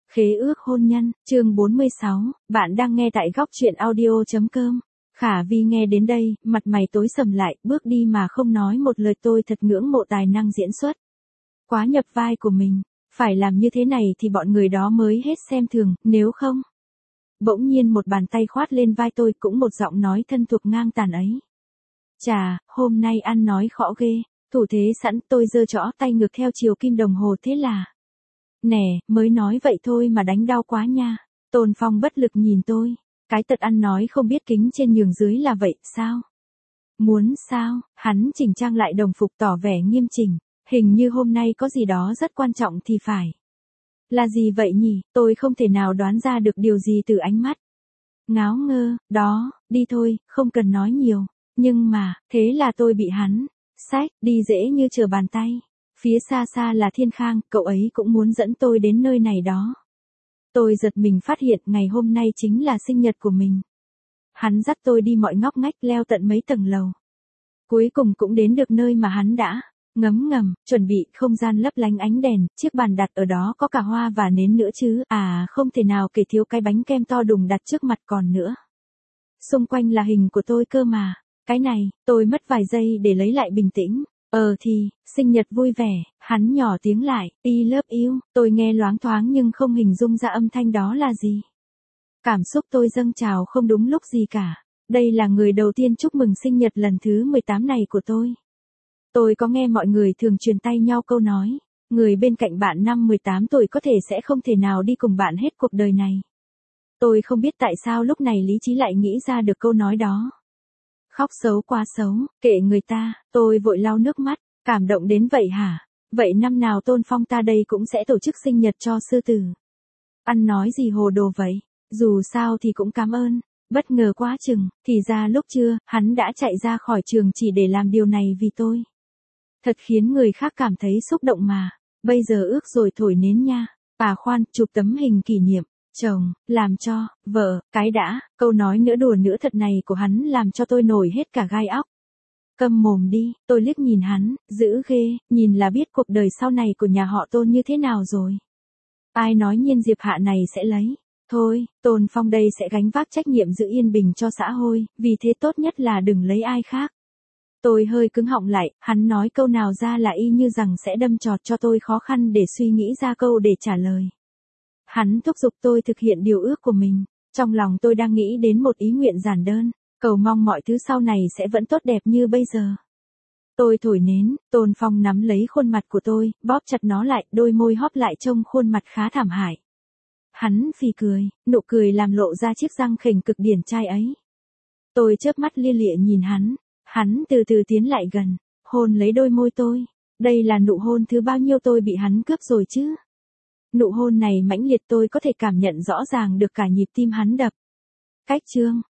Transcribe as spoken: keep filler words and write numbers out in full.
Khế ước hôn nhân, chương bốn mươi sáu, bạn đang nghe tại góc truyện audio.com. Khả Vi nghe đến đây, mặt mày tối sầm lại, bước đi mà không nói một lời. Tôi thật ngưỡng mộ tài năng diễn xuất. Quá nhập vai của mình, phải làm như thế này thì bọn người đó mới hết xem thường, nếu không. Bỗng nhiên một bàn tay khoát lên vai tôi, cũng một giọng nói thân thuộc ngang tàn ấy. Chà, hôm nay ăn nói khõ ghê, thủ thế sẵn. Tôi giơ trỏ tay ngược theo chiều kim đồng hồ. Thế là... Nè, mới nói vậy thôi mà đánh đau quá nha. Tôn Phong bất lực nhìn tôi. Cái tật ăn nói không biết kính trên nhường dưới là vậy, sao? Muốn sao? Hắn chỉnh trang lại đồng phục tỏ vẻ nghiêm chỉnh. Hình như hôm nay có gì đó rất quan trọng thì phải. Là gì vậy nhỉ? Tôi không thể nào đoán ra được điều gì từ ánh mắt. Ngáo ngơ, đó, đi thôi, không cần nói nhiều. Nhưng mà, thế là tôi bị hắn xách đi dễ như trở bàn tay. Phía xa xa là Thiên Khang, cậu ấy cũng muốn dẫn tôi đến nơi này đó. Tôi giật mình phát hiện ngày hôm nay chính là sinh nhật của mình. Hắn dắt tôi đi mọi ngóc ngách, leo tận mấy tầng lầu. Cuối cùng cũng đến được nơi mà hắn đã ngấm ngầm chuẩn bị. Không gian lấp lánh ánh đèn, chiếc bàn đặt ở đó có cả hoa và nến nữa chứ. À, không thể nào kể thiếu cái bánh kem to đùng đặt trước mặt còn nữa. Xung quanh là hình của tôi cơ mà. Cái này, tôi mất vài giây để lấy lại bình tĩnh. Ờ thì, sinh nhật vui vẻ, hắn nhỏ tiếng lại, I love you. Tôi nghe loáng thoáng nhưng không hình dung ra âm thanh đó là gì. Cảm xúc tôi dâng trào không đúng lúc gì cả. Đây là người đầu tiên chúc mừng sinh nhật lần thứ mười tám này của tôi. Tôi có nghe mọi người thường truyền tay nhau câu nói, người bên cạnh bạn năm mười tám tuổi có thể sẽ không thể nào đi cùng bạn hết cuộc đời này. Tôi không biết tại sao lúc này lý trí lại nghĩ ra được câu nói đó. Khóc xấu quá xấu, kệ người ta. Tôi vội lau nước mắt, cảm động đến vậy hả? Vậy năm nào Tôn Phong ta đây cũng sẽ tổ chức sinh nhật cho sư tử. Ăn nói gì hồ đồ vậy, dù sao thì cũng cảm ơn. Bất ngờ quá chừng, thì ra lúc trưa, hắn đã chạy ra khỏi trường chỉ để làm điều này vì tôi. Thật khiến người khác cảm thấy xúc động mà. Bây giờ ước rồi thổi nến nha. À khoan, chụp tấm hình kỷ niệm. Chồng, làm cho, vợ, cái đã, câu nói nữa đùa nữa thật này của hắn làm cho tôi nổi hết cả gai óc. Câm mồm đi, tôi liếc nhìn hắn, dữ ghê, nhìn là biết cuộc đời sau này của nhà họ Tôn như thế nào rồi. Ai nói Nhiên Diệp Hạ này sẽ lấy. Thôi, Tôn Phong đây sẽ gánh vác trách nhiệm giữ yên bình cho xã hội, vì thế tốt nhất là đừng lấy ai khác. Tôi hơi cứng họng lại, hắn nói câu nào ra là y như rằng sẽ đâm chọt cho tôi khó khăn để suy nghĩ ra câu để trả lời. Hắn thúc giục tôi thực hiện điều ước của mình. Trong lòng tôi đang nghĩ đến một ý nguyện giản đơn, cầu mong mọi thứ sau này sẽ vẫn tốt đẹp như bây giờ. Tôi thổi nến, Tôn Phong nắm lấy khuôn mặt của tôi, bóp chặt nó lại, đôi môi hóp lại trông khuôn mặt khá thảm hại. Hắn phì cười, nụ cười làm lộ ra chiếc răng khểnh cực điển trai ấy. Tôi chớp mắt lia lịa nhìn hắn, hắn từ từ tiến lại gần, hôn lấy đôi môi tôi. Đây là nụ hôn thứ bao nhiêu tôi bị hắn cướp rồi chứ? Nụ hôn này mãnh liệt tôi có thể cảm nhận rõ ràng được cả nhịp tim hắn đập. Cách chương,